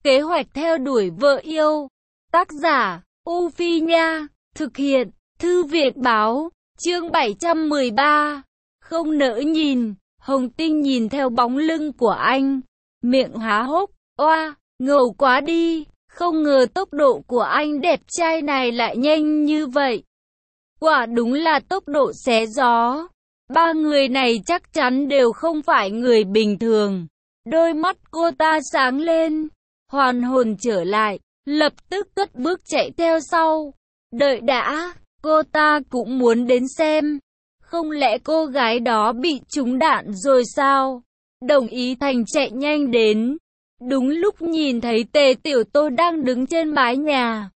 Kế hoạch theo đuổi vợ yêu. Tác giả, U Phi Nha. Thực hiện, Thư viện Báo. Chương 713. Không nỡ nhìn. Hồng Tinh nhìn theo bóng lưng của anh. Miệng há hốc. Oa, ngầu quá đi. Không ngờ tốc độ của anh đẹp trai này lại nhanh như vậy. Quả đúng là tốc độ xé gió. Ba người này chắc chắn đều không phải người bình thường. Đôi mắt cô ta sáng lên, hoàn hồn trở lại, lập tức cất bước chạy theo sau. Đợi đã, cô ta cũng muốn đến xem. Không lẽ cô gái đó bị trúng đạn rồi sao? Đồng Ý Thành chạy nhanh đến. Đúng lúc nhìn thấy Tề Tiểu Tô đang đứng trên mái nhà,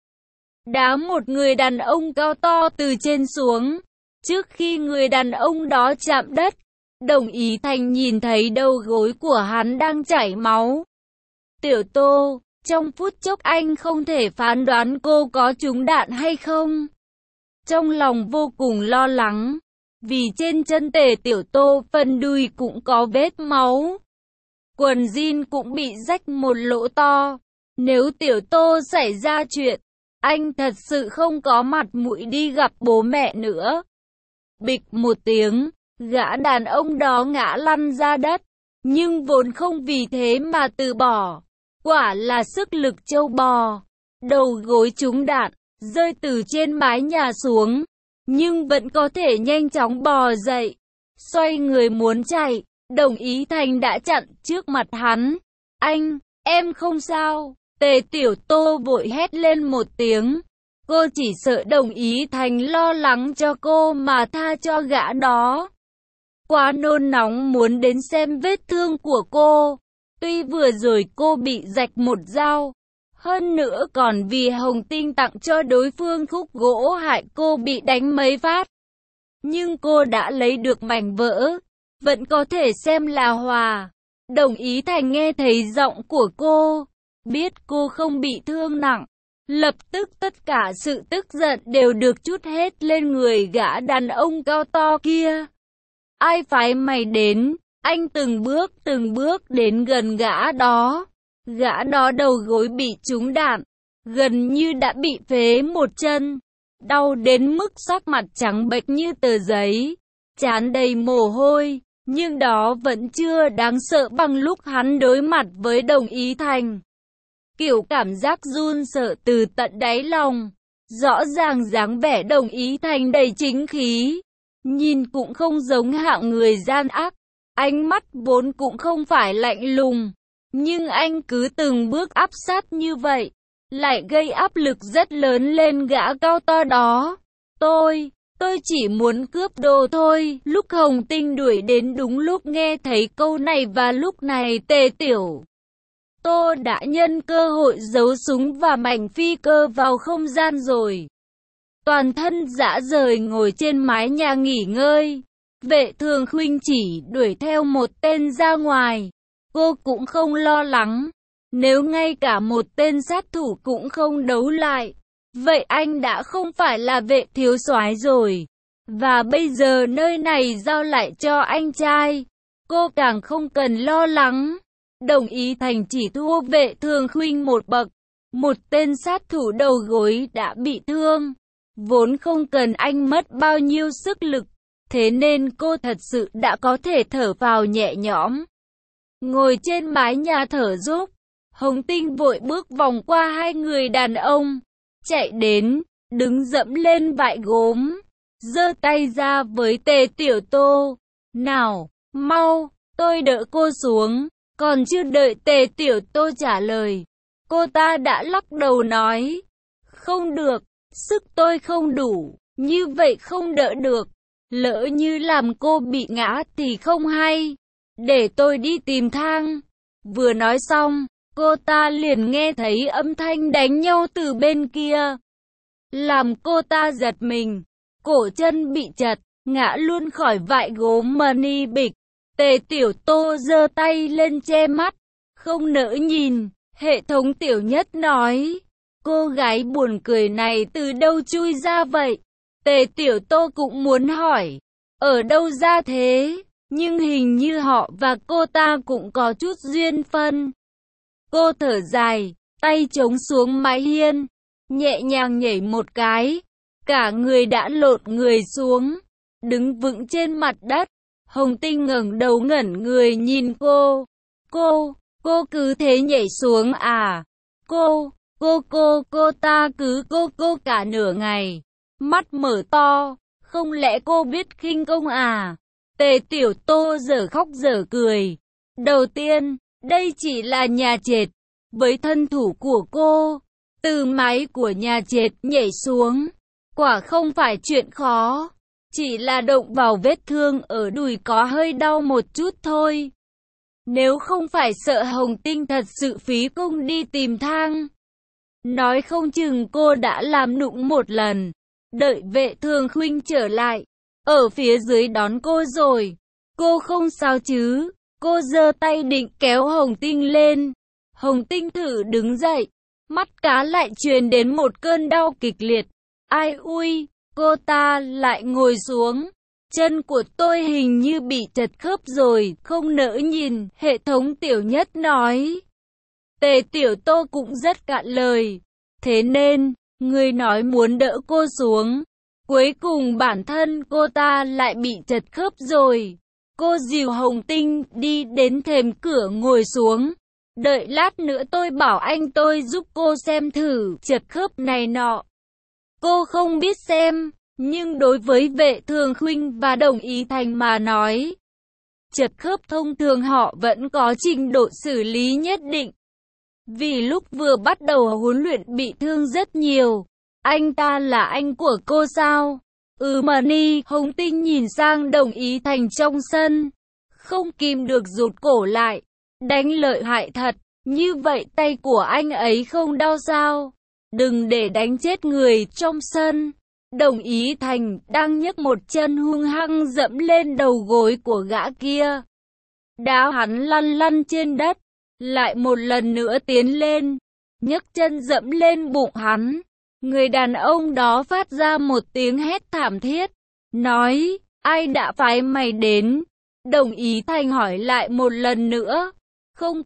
đá một người đàn ông cao to từ trên xuống. Trước khi người đàn ông đó chạm đất, Đồng Ý Thành nhìn thấy đầu gối của hắn đang chảy máu. Tiểu Tô, trong phút chốc anh không thể phán đoán cô có trúng đạn hay không. Trong lòng vô cùng lo lắng, vì trên chân Tề Tiểu Tô phần đùi cũng có vết máu. Quần jean cũng bị rách một lỗ to. Nếu Tiểu Tô xảy ra chuyện, anh thật sự không có mặt mũi đi gặp bố mẹ nữa. Bịch một tiếng, gã đàn ông đó ngã lăn ra đất, nhưng vốn không vì thế mà từ bỏ. Quả là sức lực trâu bò. Đầu gối trúng đạn, rơi từ trên mái nhà xuống, nhưng vẫn có thể nhanh chóng bò dậy. Xoay người muốn chạy, Đồng Ý Thành đã chặn trước mặt hắn. Anh, em không sao. Tề Tiểu Tô vội hét lên một tiếng. Cô chỉ sợ Đồng Ý Thành lo lắng cho cô mà tha cho gã đó. Quá nôn nóng muốn đến xem vết thương của cô. Tuy vừa rồi cô bị rạch một dao, hơn nữa còn vì Hồng Tinh tặng cho đối phương khúc gỗ hại cô bị đánh mấy phát. Nhưng cô đã lấy được mảnh vỡ, vẫn có thể xem là hòa. Đồng Ý Thành nghe thấy giọng của cô, biết cô không bị thương nặng. Lập tức tất cả sự tức giận đều được trút hết lên người gã đàn ông cao to kia. Ai phái mày đến? Anh từng bước đến gần gã đó. Gã đó đầu gối bị trúng đạn, gần như đã bị phế một chân. Đau đến mức sắc mặt trắng bệch như tờ giấy, trán đầy mồ hôi. Nhưng đó vẫn chưa đáng sợ bằng lúc hắn đối mặt với Đồng Ý Thành. Kiểu cảm giác run sợ từ tận đáy lòng. Rõ ràng dáng vẻ Đồng Ý Thành đầy chính khí, nhìn cũng không giống hạng người gian ác. Ánh mắt vốn cũng không phải lạnh lùng, nhưng anh cứ từng bước áp sát như vậy, lại gây áp lực rất lớn lên gã cao to đó. Tôi chỉ muốn cướp đồ thôi. Lúc Hồng Tinh đuổi đến đúng lúc nghe thấy câu này và lúc này Tề Tiểu Tô đã nhân cơ hội giấu súng và mảnh phi cơ vào không gian rồi. Toàn thân rã rời ngồi trên mái nhà nghỉ ngơi. Vệ Thường Khuynh chỉ đuổi theo một tên ra ngoài. Cô cũng không lo lắng. Nếu ngay cả một tên sát thủ cũng không đấu lại, vậy anh đã không phải là Vệ thiếu soái rồi. Và bây giờ nơi này giao lại cho anh trai, cô càng không cần lo lắng. Đồng Ý Thành chỉ thua Vệ Thường Khuynh một bậc. Một tên sát thủ đầu gối đã bị thương, vốn không cần anh mất bao nhiêu sức lực. Thế nên cô thật sự đã có thể thở phào nhẹ nhõm. Ngồi trên mái nhà thở dốc, Hồng Tinh vội bước vòng qua hai người đàn ông, chạy đến, đứng dẫm lên vại gốm, giơ tay ra với Tề Tiểu Tô. Nào, mau, tôi đỡ cô xuống. Còn chưa đợi Tề Tiểu Tô trả lời, cô ta đã lắc đầu nói, không được, sức tôi không đủ, như vậy không đỡ được. Lỡ như làm cô bị ngã thì không hay, để tôi đi tìm thang. Vừa nói xong, cô ta liền nghe thấy âm thanh đánh nhau từ bên kia, làm cô ta giật mình, cổ chân bị chật, ngã luôn khỏi vại gốm mani bịch. Tề Tiểu Tô giơ tay lên che mắt, không nỡ nhìn. Hệ thống Tiểu Nhất nói, cô gái buồn cười này từ đâu chui ra vậy? Tề Tiểu Tô cũng muốn hỏi, ở đâu ra thế? Nhưng hình như họ và cô ta cũng có chút duyên phận. Cô thở dài, tay chống xuống mái hiên, nhẹ nhàng nhảy một cái, cả người đã lộn người xuống, đứng vững trên mặt đất. Hồng Tinh ngẩng đầu ngẩn người nhìn cô. Cô cứ thế nhảy xuống à? Cô ta cứ cô cả nửa ngày, mắt mở to, không lẽ cô biết khinh công à? Tề Tiểu Tô dở khóc dở cười. Đầu tiên, đây chỉ là nhà trệt, với thân thủ của cô, từ mái của nhà trệt nhảy xuống, quả không phải chuyện khó, chỉ là động vào vết thương ở đùi có hơi đau một chút thôi. Nếu không phải sợ Hồng Tinh thật sự phí công đi tìm thang, nói không chừng cô đã làm nũng một lần, đợi Vệ Thường Khuynh trở lại, ở phía dưới đón cô rồi. Cô không sao chứ? Cô giơ tay định kéo Hồng Tinh lên. Hồng Tinh thử đứng dậy, mắt cá lại truyền đến một cơn đau kịch liệt. Ai ui, cô ta lại ngồi xuống. Chân của tôi hình như bị chật khớp rồi, không nỡ nhìn, hệ thống Tiểu Nhất nói. Tề Tiểu Tô cũng rất cạn lời. Thế nên, người nói muốn đỡ cô xuống. Cuối cùng bản thân cô ta lại bị chật khớp rồi. Cô dìu Hồng Tinh đi đến thềm cửa ngồi xuống. Đợi lát nữa tôi bảo anh tôi giúp cô xem thử chật khớp này nọ. Cô không biết xem, nhưng đối với Vệ Thường Khuynh và Đồng Ý Thành mà nói, chật khớp thông thường họ vẫn có trình độ xử lý nhất định. Vì lúc vừa bắt đầu huấn luyện bị thương rất nhiều. Anh ta là anh của cô sao? Mà ni. Hồng Tinh nhìn sang Đồng Ý Thành trong sân, không kìm được rụt cổ lại. Đánh lợi hại thật, như vậy tay của anh ấy không đau sao? Đừng để đánh chết người trong sân. Đồng Ý Thành đang nhấc một chân hung hăng dẫm lên đầu gối của gã kia, đá hắn lăn lăn trên đất. Lại một lần nữa tiến lên, nhấc chân dẫm lên bụng hắn. Người đàn ông đó phát ra một tiếng hét thảm thiết, nói, ai đã phái mày đến? Đồng Ý Thành hỏi lại một lần nữa. Không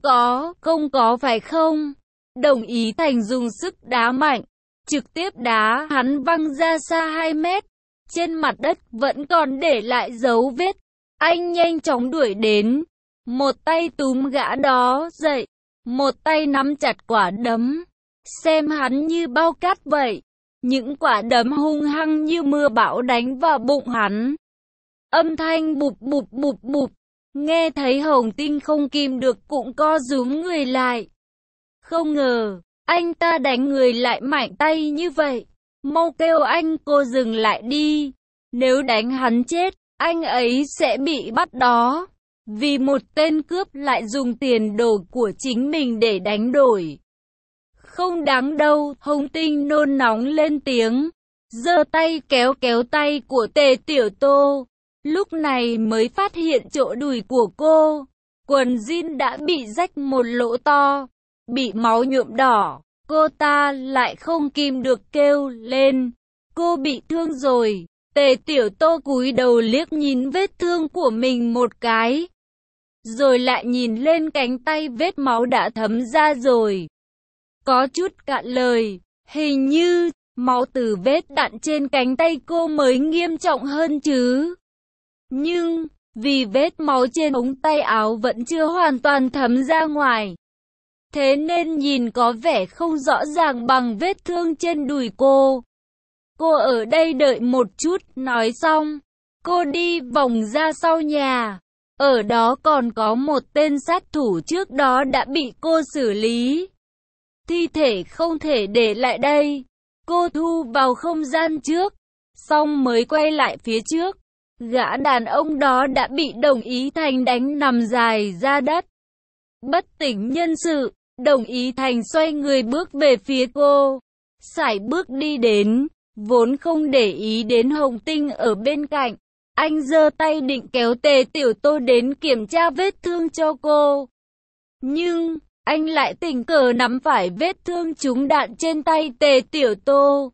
có phải không? Đồng Ý Thành dùng sức đá mạnh, trực tiếp đá hắn văng ra xa 2 mét. Trên mặt đất vẫn còn để lại dấu vết. Anh nhanh chóng đuổi đến, một tay túm gã đó dậy, một tay nắm chặt quả đấm, xem hắn như bao cát vậy. Những quả đấm hung hăng như mưa bão đánh vào bụng hắn. Âm thanh bụp bụp bụp bụp, nghe thấy Hồng Tinh không kìm được cũng co rúm người lại. Không ngờ, anh ta đánh người lại mạnh tay như vậy. Mau kêu anh cô dừng lại đi. Nếu đánh hắn chết, anh ấy sẽ bị bắt đó. Vì một tên cướp lại dùng tiền đồ của chính mình để đánh đổi. Không đáng đâu, Hồng Tinh nôn nóng lên tiếng, giơ tay kéo tay của Tề Tiểu Tô. Lúc này mới phát hiện chỗ đùi của cô, quần jean đã bị rách một lỗ to, bị máu nhuộm đỏ. Cô ta lại không kìm được kêu lên, cô bị thương rồi. Tề Tiểu Tô cúi đầu liếc nhìn vết thương của mình một cái, rồi lại nhìn lên cánh tay vết máu đã thấm ra rồi. Có chút cạn lời, hình như máu từ vết đạn trên cánh tay cô mới nghiêm trọng hơn chứ. Nhưng, vì vết máu trên ống tay áo vẫn chưa hoàn toàn thấm ra ngoài, thế nên nhìn có vẻ không rõ ràng bằng vết thương trên đùi cô. Cô ở đây đợi một chút, nói xong, cô đi vòng ra sau nhà. Ở đó còn có một tên sát thủ trước đó đã bị cô xử lý. Thi thể không thể để lại đây. Cô thu vào không gian trước, xong mới quay lại phía trước. Gã đàn ông đó đã bị Đồng Ý Thành đánh nằm dài ra đất, bất tỉnh nhân sự. Đồng Ý Thành xoay người bước về phía cô, sải bước đi đến, vốn không để ý đến Hồng Tinh ở bên cạnh. Anh giơ tay định kéo Tề Tiểu Tô đến kiểm tra vết thương cho cô. Nhưng, anh lại tình cờ nắm phải vết thương trúng đạn trên tay Tề Tiểu Tô.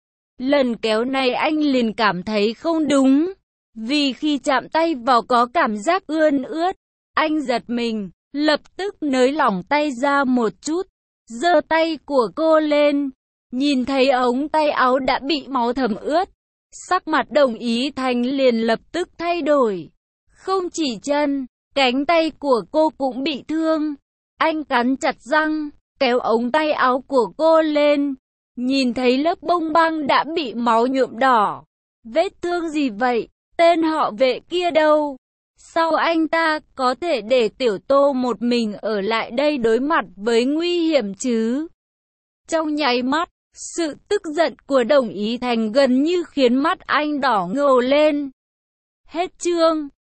Lần kéo này anh liền cảm thấy không đúng, vì khi chạm tay vào có cảm giác ươn ướt. Anh giật mình, lập tức nới lỏng tay ra một chút, giơ tay của cô lên, nhìn thấy ống tay áo đã bị máu thấm ướt. Sắc mặt Đồng Ý Thành liền lập tức thay đổi. Không chỉ chân, cánh tay của cô cũng bị thương. Anh cắn chặt răng, kéo ống tay áo của cô lên. Nhìn thấy lớp bông băng đã bị máu nhuộm đỏ. Vết thương gì vậy? Tên họ Vệ kia đâu? Sao anh ta có thể để Tiểu Tô một mình ở lại đây đối mặt với nguy hiểm chứ? Trong nháy mắt, sự tức giận của Đồng Ý Thành gần như khiến mắt anh đỏ ngầu lên. Hết chương.